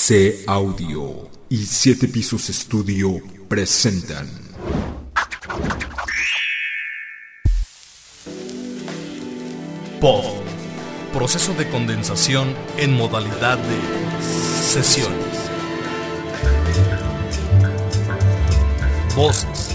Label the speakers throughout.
Speaker 1: C Audio y 7 Pisos Estudio presentan
Speaker 2: POD, proceso de condensación en modalidad de sesiones. Voces,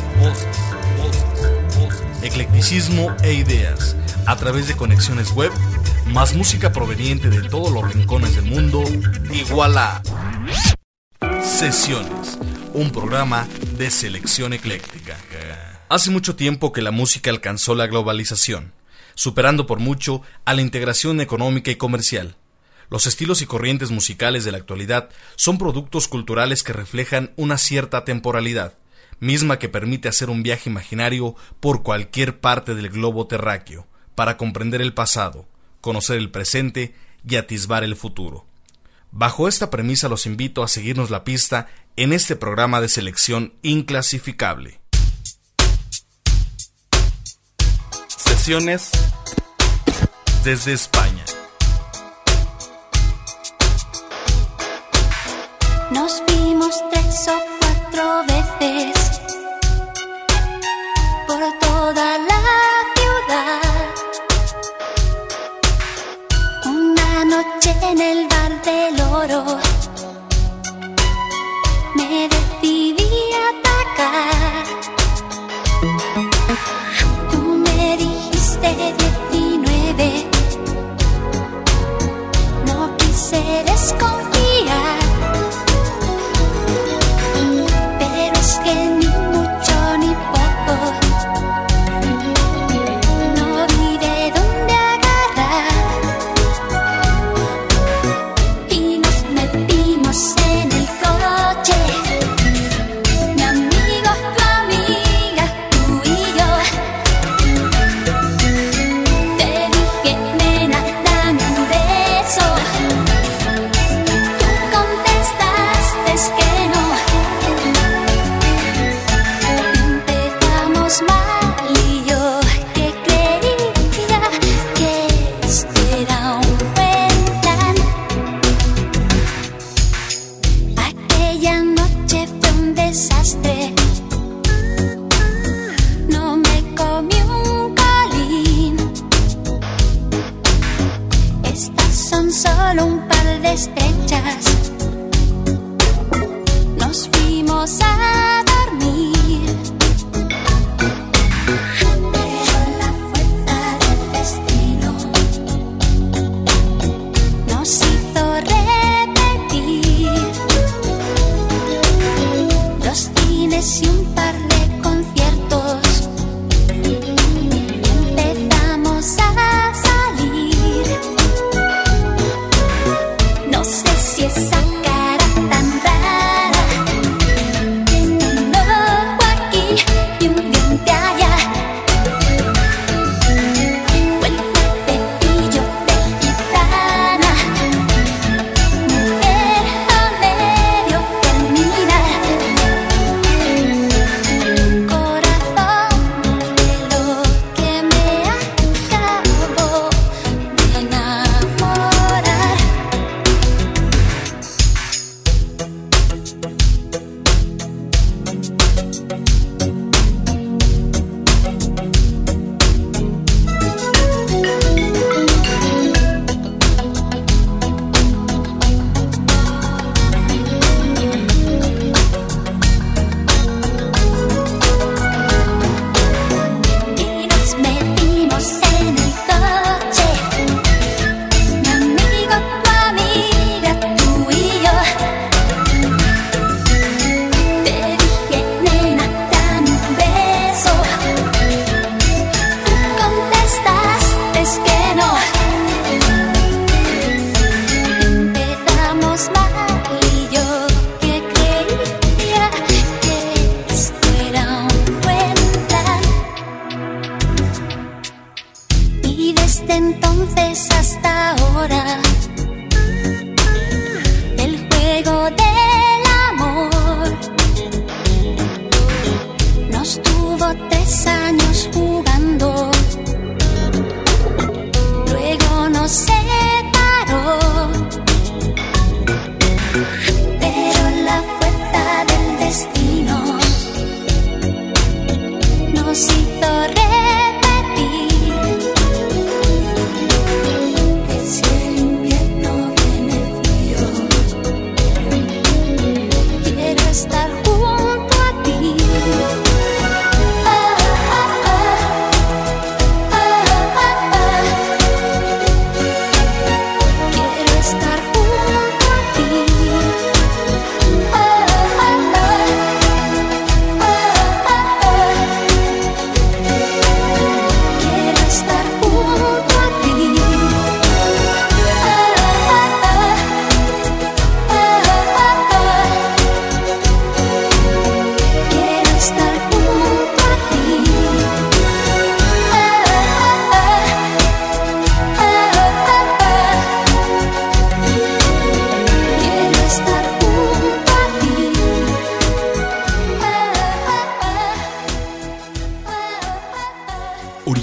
Speaker 2: eclecticismo e ideas a través de conexiones web, más música proveniente de todos los rincones del mundo, igual a Sesiones, un programa de selección ecléctica. Hace mucho tiempo que la música alcanzó la globalización, superando por mucho a la integración económica y comercial. Los estilos y corrientes musicales de la actualidad son productos culturales que reflejan una cierta temporalidad, misma que permite hacer un viaje imaginario por cualquier parte del globo terráqueo, para comprender el pasado, conocer el presente y atisbar el futuro. Bajo esta premisa los invito a seguirnos la pista en este programa de selección inclasificable. Sesiones desde España.
Speaker 3: Nos vimos 3 o 4 veces por toda la ciudad. Una noche en el bar del Oro me decidí a atacar. Tú me dijiste 19, no quise desconfiar, pero es que ni mucho ni poco, no vi de dónde agarrar, y nos metimos en el coche, mi amigo, tu amiga, tú y yo. Te dije, nena, dame un beso, tú contestaste que no. Empezamos mal y yo que creía que esto era un buen plan. Aquella noche fue un desastre, no me comí un colín. Estas son solo un par de estrechas, nos fuimos a dormir. Pero la fuerza del destino nos hizo repetir los cines y un par de conciertos. Empezamos a salir. No sé si esa cara tan rara tiene un ojo aquí y un diente allá, o el cuerpecillo de gitana, mujer a medio terminar. Corazón de lo que me acabo de enamorar. Y nos metimos en el coche, mi amigo, tu amiga, tú y yo. Te dije, nena, dame un beso, tú contestaste que no. Empezamos mal y yo que creía que esto era un buen plan. Y desde entonces hasta ahora, el juego del amor nos tuvo 3 años jugando, luego nos separó.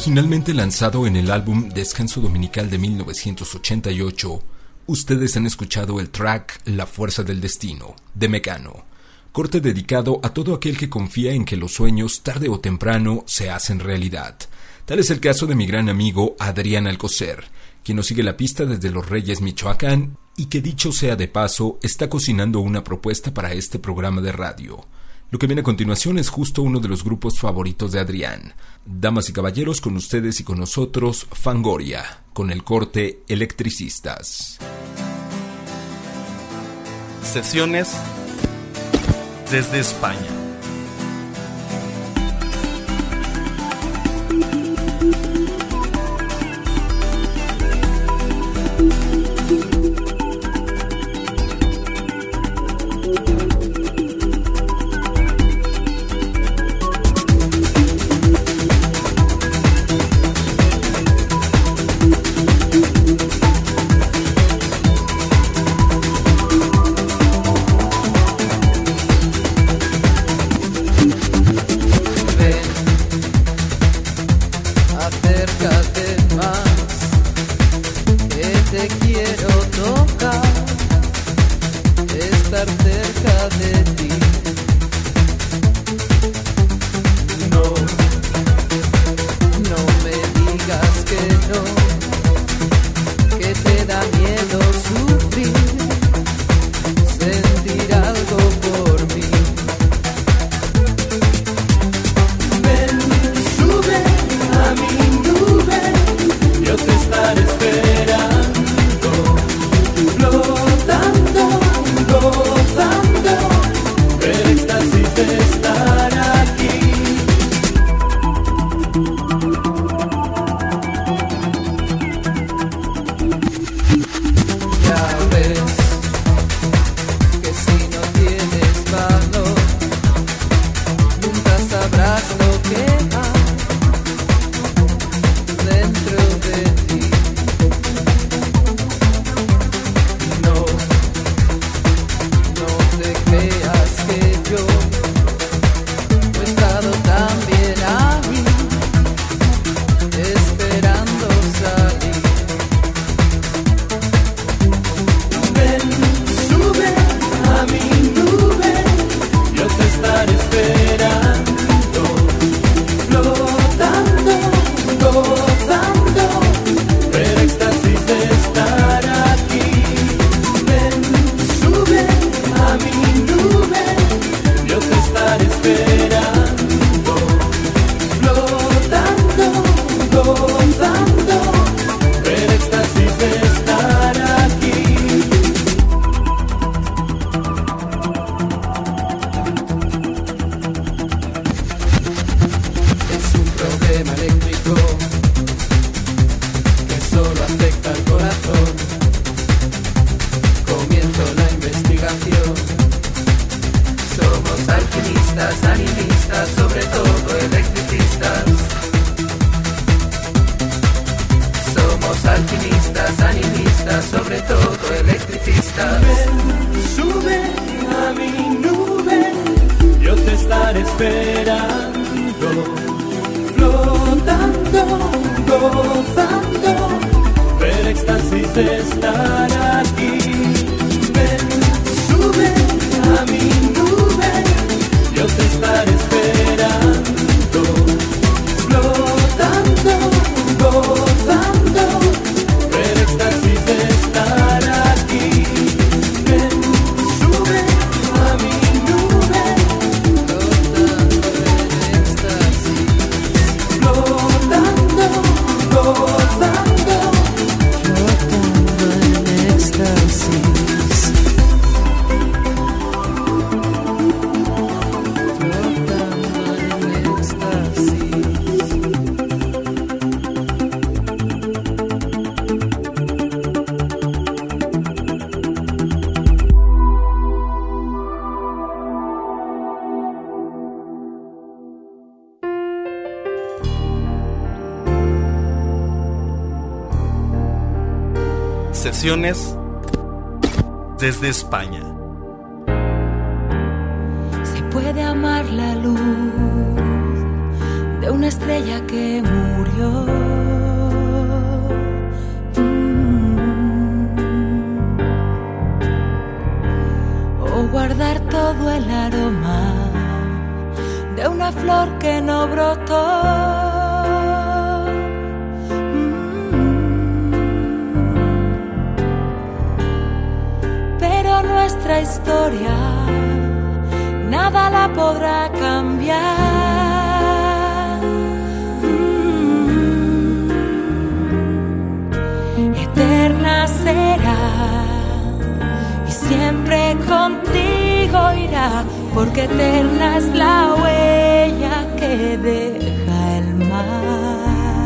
Speaker 1: Originalmente lanzado en el álbum Descanso Dominical de 1988, ustedes han escuchado el track La Fuerza del Destino, de Mecano, corte dedicado a todo aquel que confía en que los sueños tarde o temprano se hacen realidad. Tal es el caso de mi gran amigo Adrián Alcocer, quien nos sigue la pista desde Los Reyes, Michoacán, y que dicho sea de paso, está cocinando una propuesta para este programa de radio. Lo que viene a continuación es justo uno de los grupos favoritos de Adrián. Damas y caballeros, con ustedes y con nosotros, Fangoria, con el corte Electricistas.
Speaker 2: Sesiones desde España. Sesiones desde España.
Speaker 4: Se puede amar la luz de una estrella que murió. O guardar todo el aroma de una flor que no brotó. Pero nuestra historia nada la podrá cambiar. Eterna será y siempre contigo irá, porque eterna es la huella que deja el mar.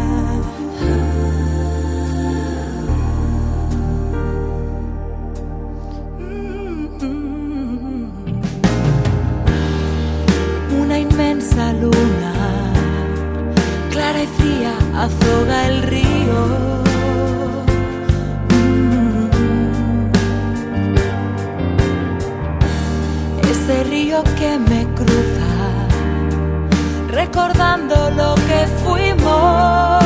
Speaker 4: Una inmensa luna, clara y fría, azoga el río. Ese río que me cruza, recordando lo que fuimos.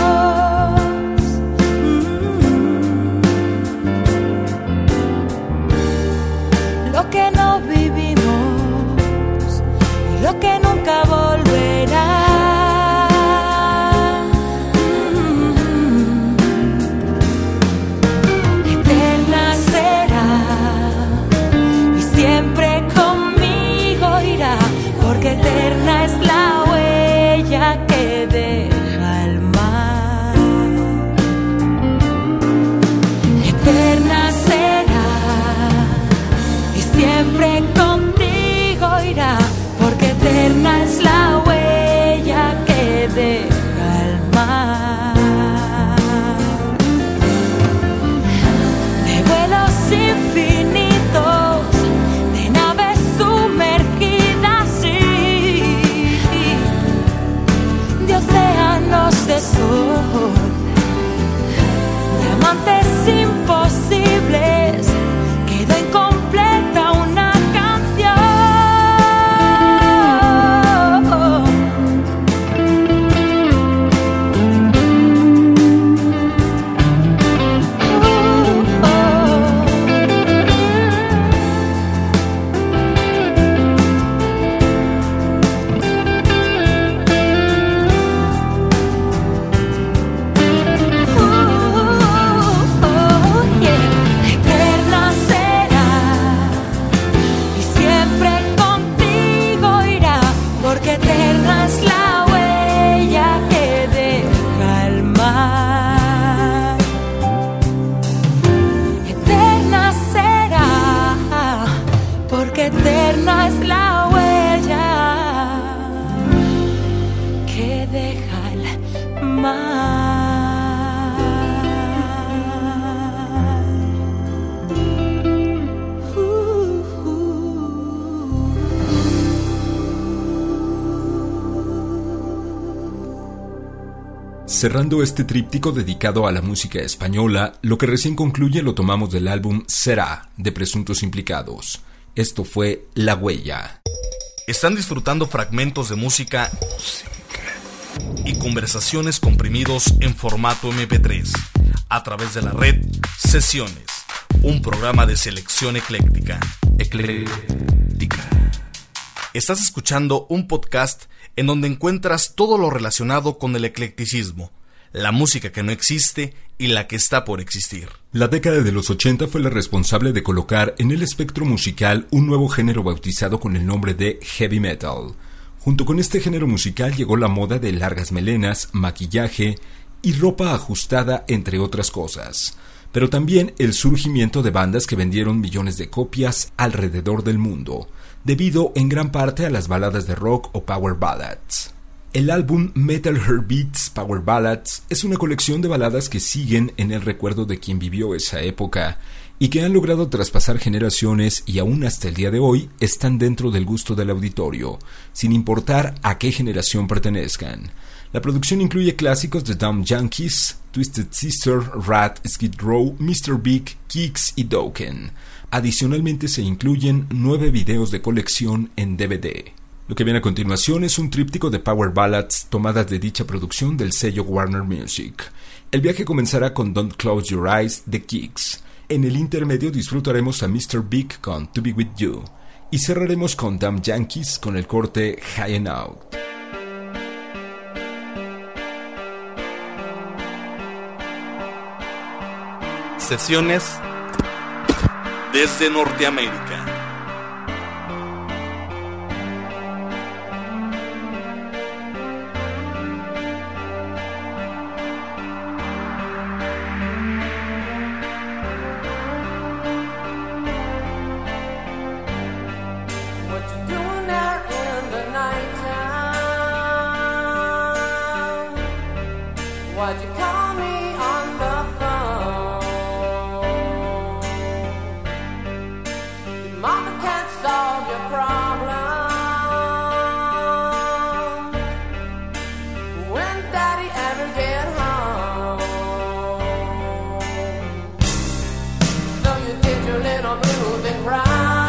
Speaker 4: Lo que no vivimos y lo que nunca volverá. Eterna será y siempre conmigo irá, porque eterna es la huella que deja el mar. Eterna será y siempre contigo irá, porque eterna es la huella que deja el mar. De vuelos infinitos, de naves sumergidas, sí, de océanos de sol, de amantes imposibles, quedó incompleta una canción. Eterna será y siempre contigo irá, porque eterna es la huella que deja el mar. Eterna será, porque eterna es la huella que deja el mar.
Speaker 1: Cerrando este tríptico dedicado a la música española, lo que recién concluye lo tomamos del álbum Será, de Presuntos Implicados. Esto fue La Huella.
Speaker 2: Están disfrutando fragmentos de música y conversaciones comprimidos en formato MP3 a través de la red Sesiones, un programa de selección ecléctica. Estás escuchando un podcast en donde encuentras todo lo relacionado con el eclecticismo, la música que no existe y la que está por existir.
Speaker 1: La década de los 80 fue la responsable de colocar en el espectro musical un nuevo género bautizado con el nombre de heavy metal. Junto con este género musical llegó la moda de largas melenas, maquillaje y ropa ajustada, entre otras cosas. Pero también el surgimiento de bandas que vendieron millones de copias alrededor del mundo, debido en gran parte a las baladas de rock o power ballads. El álbum Metal Heartbeats Power Ballads es una colección de baladas que siguen en el recuerdo de quien vivió esa época y que han logrado traspasar generaciones y aún hasta el día de hoy están dentro del gusto del auditorio, sin importar a qué generación pertenezcan. La producción incluye clásicos de Dumb Junkies, Twisted Sister, Rat, Skid Row, Mr. Big, Kicks y Dokken. Adicionalmente se incluyen 9 videos de colección en DVD. Lo que viene a continuación es un tríptico de power ballads tomadas de dicha producción del sello Warner Music. El viaje comenzará con Don't Close Your Eyes de Kicks. En el intermedio disfrutaremos a Mr. Big con To Be With You. Y cerraremos con Damn Yankees con el corte High and Out.
Speaker 2: Sesiones desde Norteamérica.
Speaker 5: Why'd you call me on the phone? Your mama can't solve your problem. When's daddy ever get home? So you did your little blues and cried.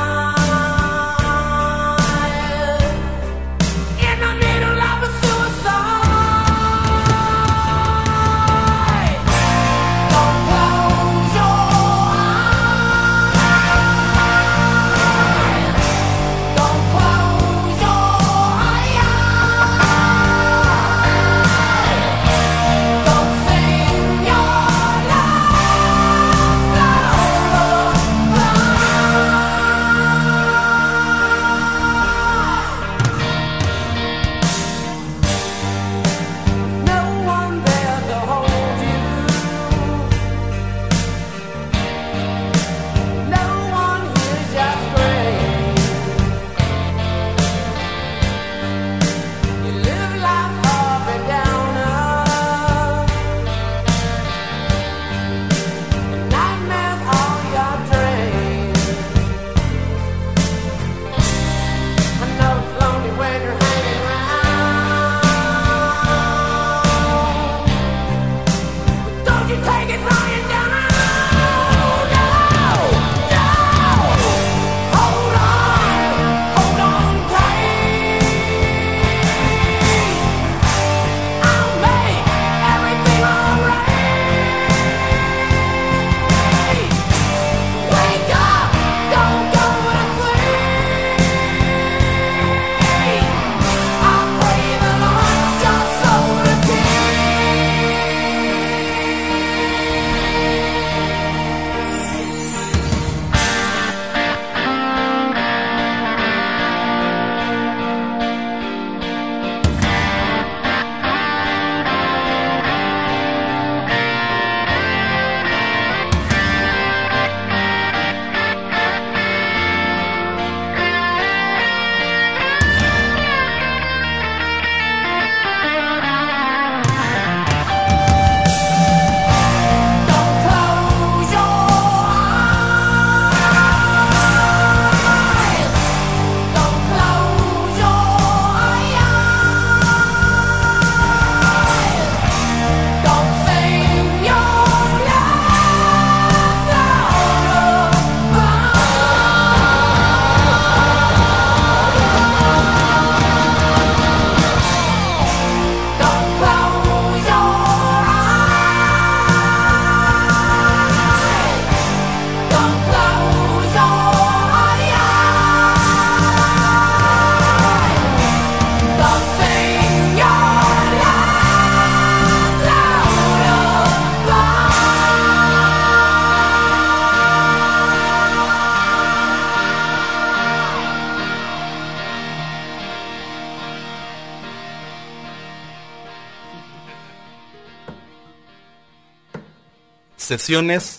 Speaker 2: Sesiones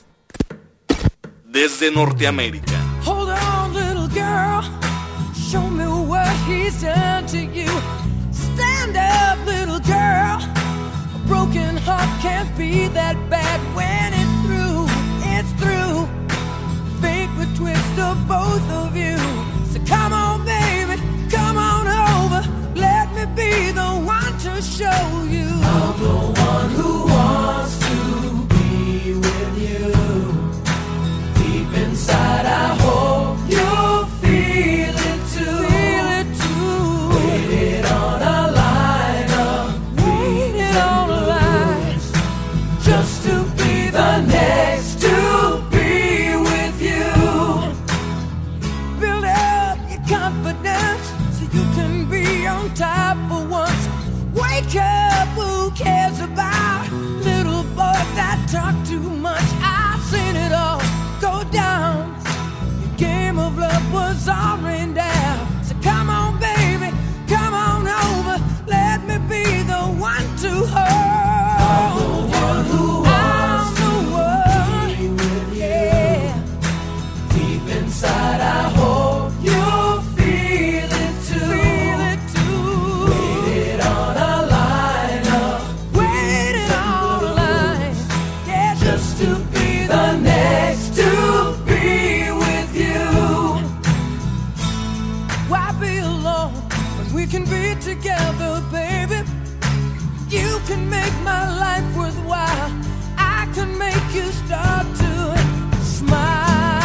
Speaker 2: desde Norteamérica.
Speaker 4: Hold on, little girl, show me what he's done to you. Stand up, little girl, a broken heart can't be that bad when it's through, it's through. Fate would twist of both of you. So come on, baby, come on over, let me be the one to show you. I'm the one who wants to be with you. Deep inside I hope you'll feel it too. Feel it too. on top for once. Wake up, who cares about little boys that talk too much? I've seen it all go down. Your game of love was all rained down. So come on, baby, come on over. Let me be the one to hold. I'm the one who wants to be with you. Deep inside, I hope you feel it too. Feel it too. Waited on a line up. Waited on a line. Yeah, just to be the next to be with you. Why be alone when we can be together, baby? You can make my life worthwhile. I can make you start to smile.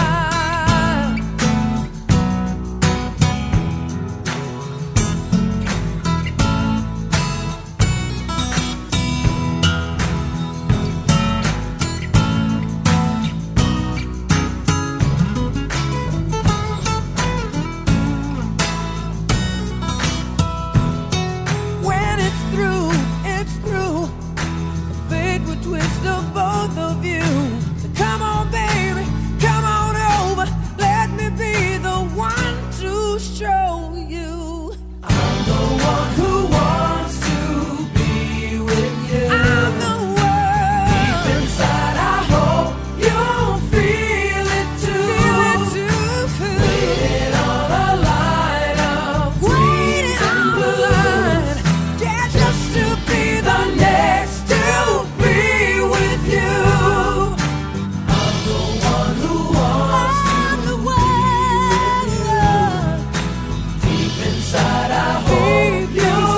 Speaker 4: When it's through, it's through. Fate will twist the both of you. So come on, baby, come on over. Let me be the one to show you. I'm the one who wants to be with you. I'm the one. Deep inside, I hope you'll feel it too. Feel it too. Waiting on a line of waiting on the line. Yeah, just to be the next to be with you. I'm the one who wants to be with you. Deep inside, I hope you'll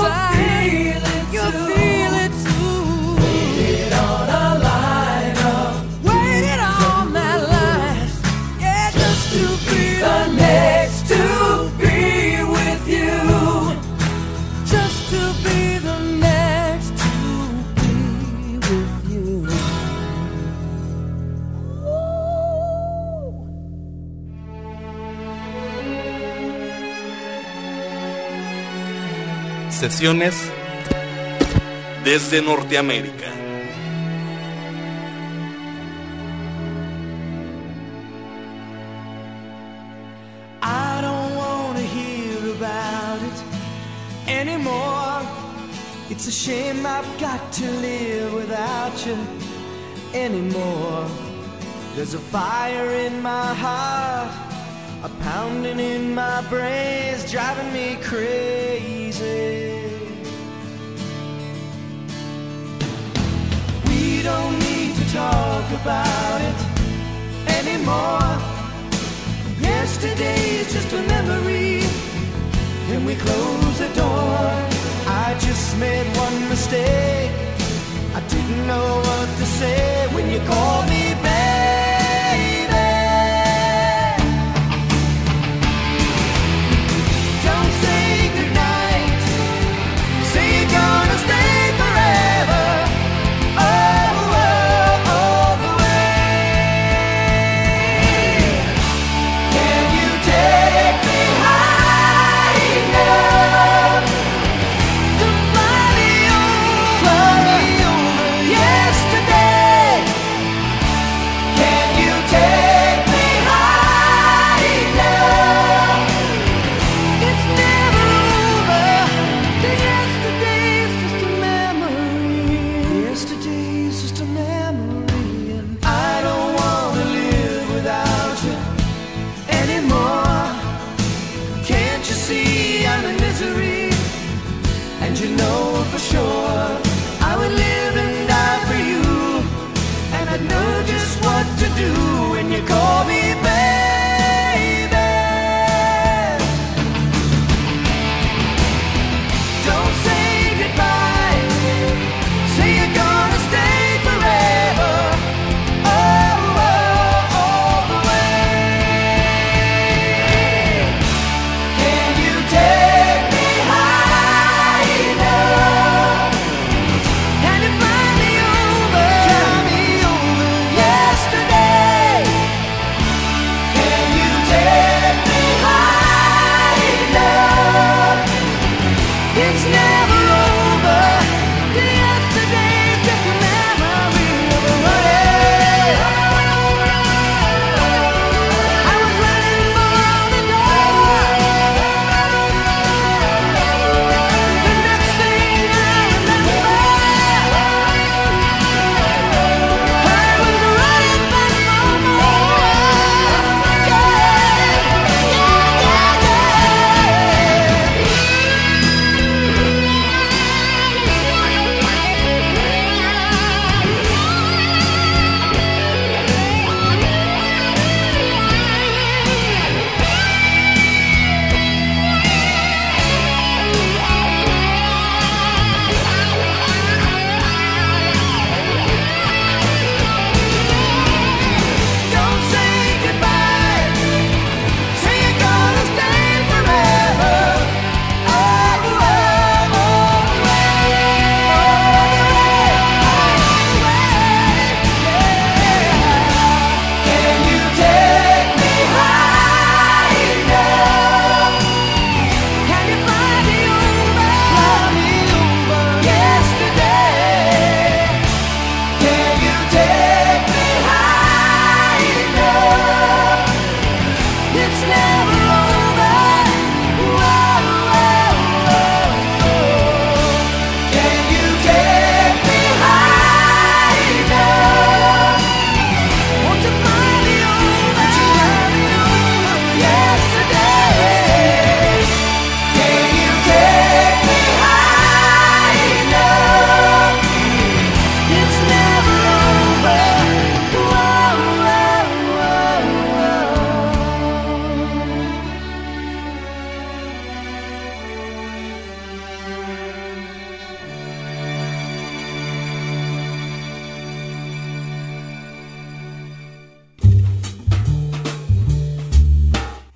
Speaker 4: feel it too. Waited on a line up. Waited on that line. Yeah, just to be the next to be with you. Just to be the next to be with you.
Speaker 2: Sesiones desde Norteamérica.
Speaker 4: I don't want to hear about it anymore. It's a shame I've got to live without you anymore. There's a fire in my heart, a pounding in my brains, driving me crazy. We don't need to talk about it anymore. Yesterday's just a memory, and we close the door. I just made one mistake. I didn't know what to say when you called me baby. Don't say goodnight. Say you're gonna stay forever. Oh, oh, all the way. Can you take me high enough to fly me over yesterday? Can you take me high enough? It's never over. The yesterday's just a memory. Yesterday's just a memory, and I don't wanna live without you anymore. Can't you see I'm in misery? And you know for sure I would live and die for you. And I'd know just what to do when you call me baby. Don't say goodbye. Say you're gonna stay forever. Oh, oh, all the way. Can you take me high enough? Can you fly me over yesterday?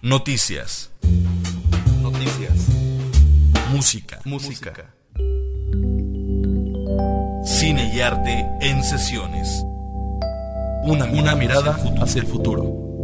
Speaker 2: Noticias. Música. Cine y arte en sesiones. Una mirada hacia el futuro.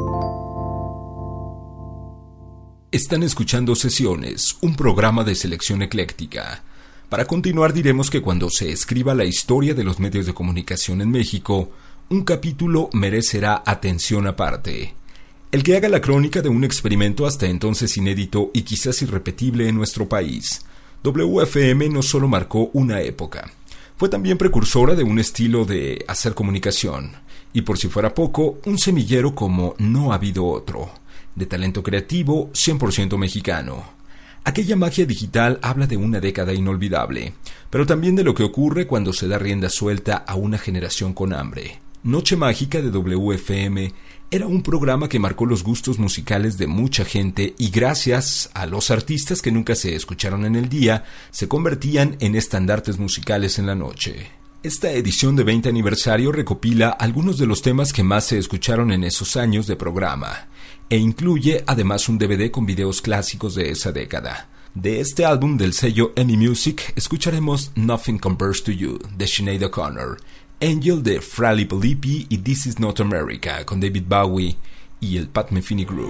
Speaker 1: Están escuchando Sesiones, un programa de selección ecléctica. Para continuar diremos que cuando se escriba la historia de los medios de comunicación en México, un capítulo merecerá atención aparte. El que haga la crónica de un experimento hasta entonces inédito y quizás irrepetible en nuestro país. WFM no solo marcó una época, fue también precursora de un estilo de hacer comunicación, y por si fuera poco, un semillero como no ha habido otro, de talento creativo 100% mexicano. Aquella magia digital habla de una década inolvidable, pero también de lo que ocurre cuando se da rienda suelta a una generación con hambre. Noche Mágica de WFM era un programa que marcó los gustos musicales de mucha gente y gracias a los artistas que nunca se escucharon en el día, se convertían en estandartes musicales en la noche. Esta edición de 20 aniversario recopila algunos de los temas que más se escucharon en esos años de programa e incluye además un DVD con videos clásicos de esa década. De este álbum del sello EMI Music escucharemos Nothing Compares to You de Sinead O'Connor, Angel de Fra Lippi y This Is Not America con David Bowie y el Pat Metheny Group.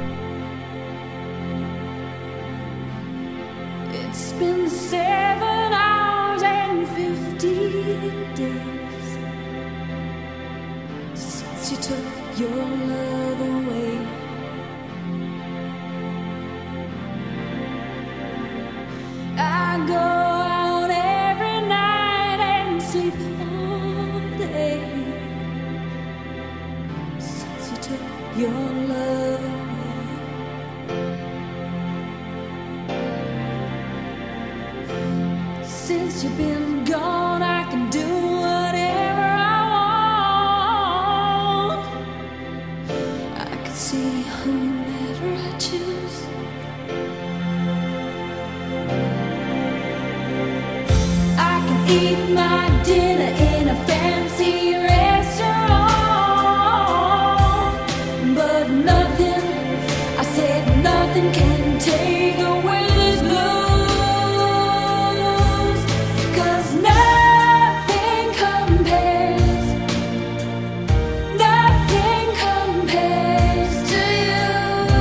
Speaker 4: It's been 7 hours and 15 days since you took your love away. I go out every night and sleep all day since you took your love away. Since you've been gone, I can do whatever I want. I can see whomever I choose. I can eat my dinner in a fancy restaurant, but nothing, I said nothing can take away this blues. 'Cause nothing compares to you.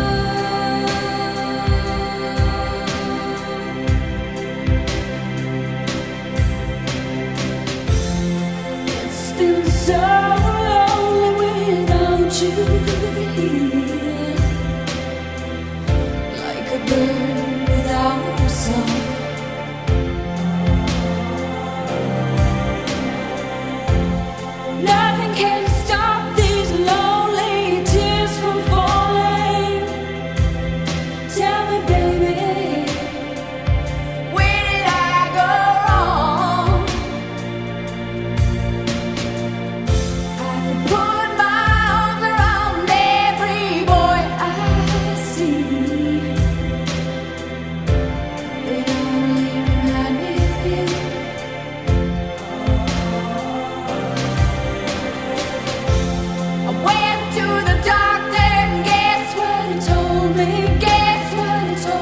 Speaker 4: It's been so lonely without you here, like a bird without a song. Nothing can stop these lonely tears from falling. Tell me, baby, where did I go wrong? I can put my arms around every boy I see. They only remind me of you. I went to the doctor and guess what he told me? Guess what he told me?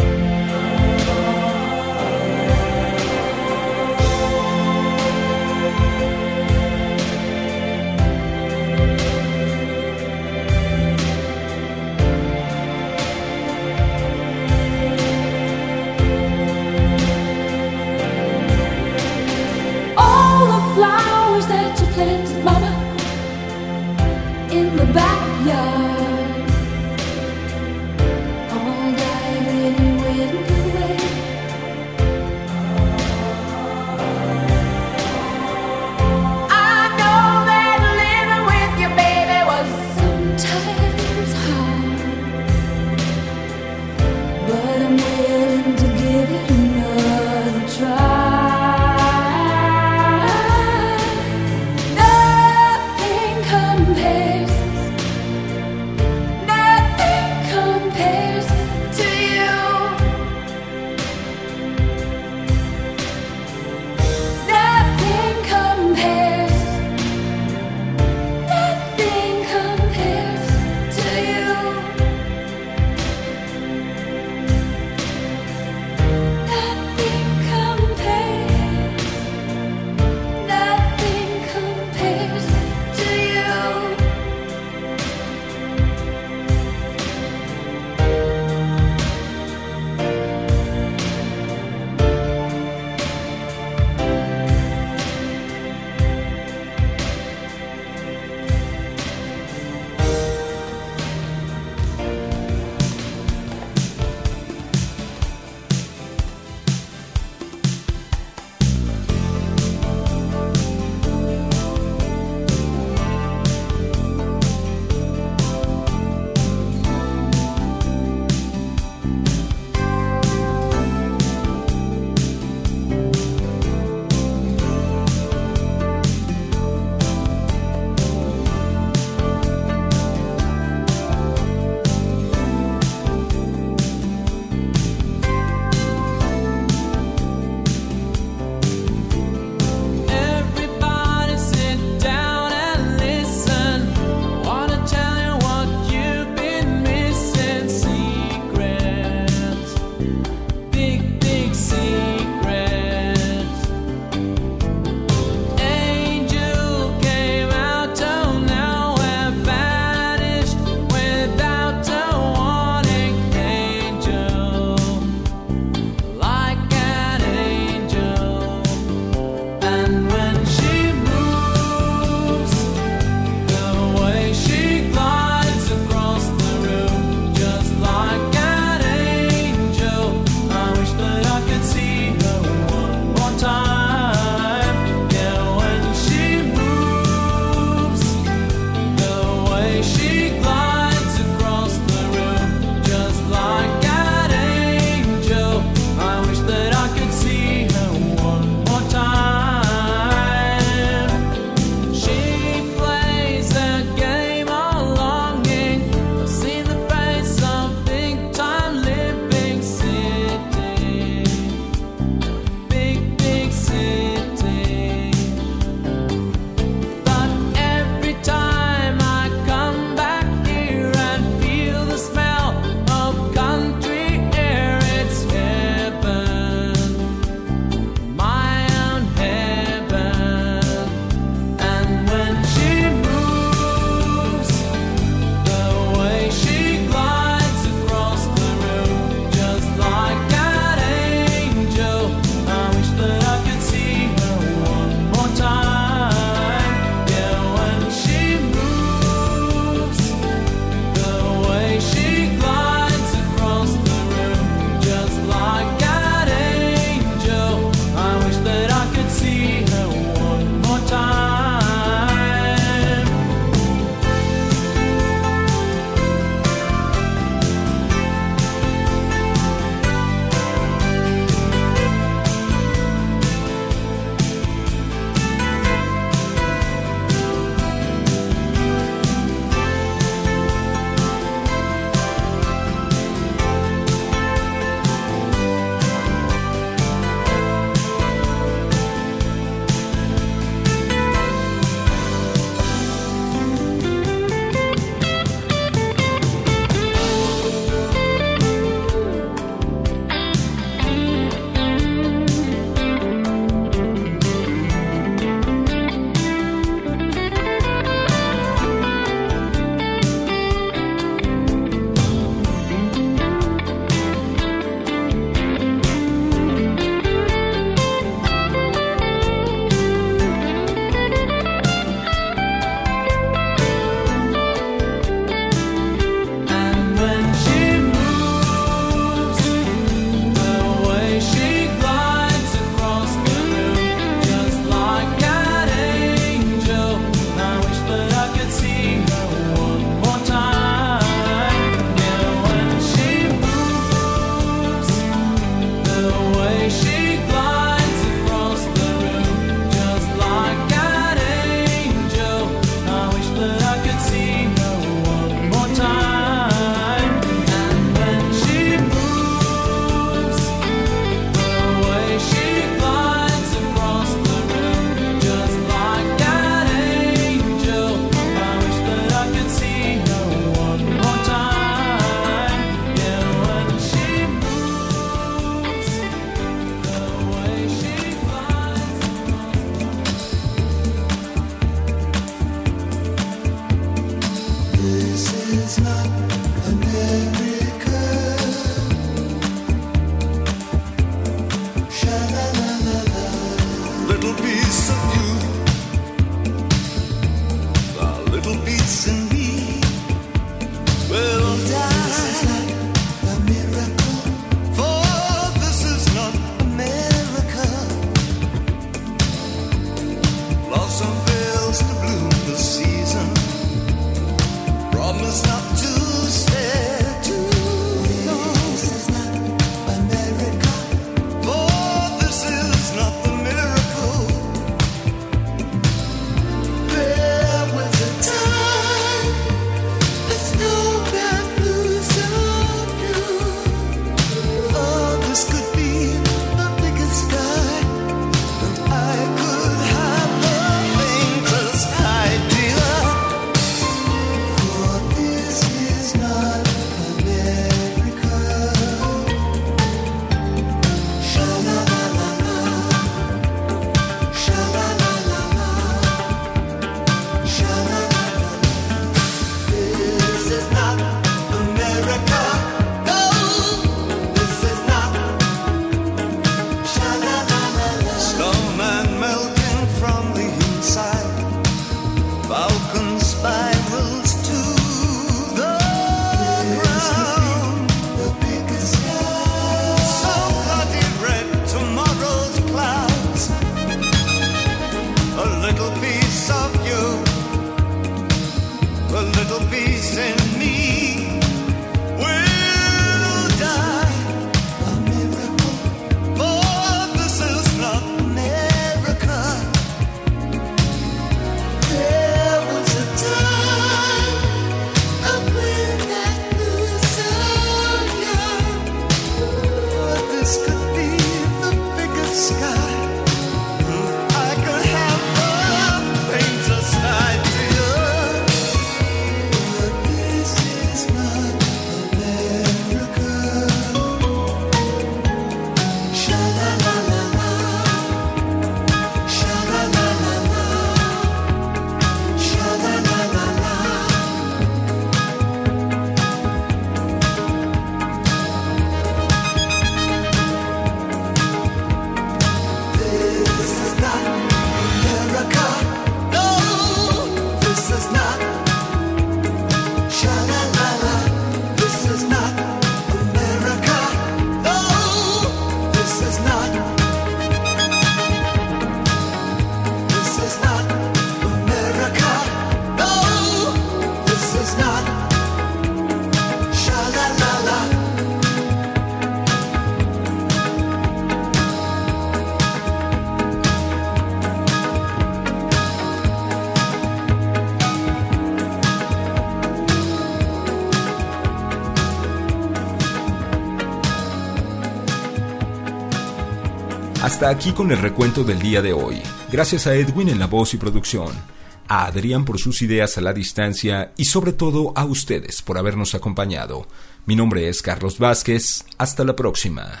Speaker 1: Hasta aquí con el recuento del día de hoy. Gracias a Edwin en la voz y producción, a Adrián por sus ideas a la distancia y sobre todo a ustedes por habernos acompañado. Mi nombre es Carlos Vázquez. Hasta la próxima.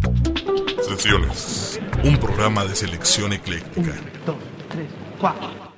Speaker 6: Selecciones, un programa de selección ecléctica.
Speaker 7: 1, 2, 3, 4.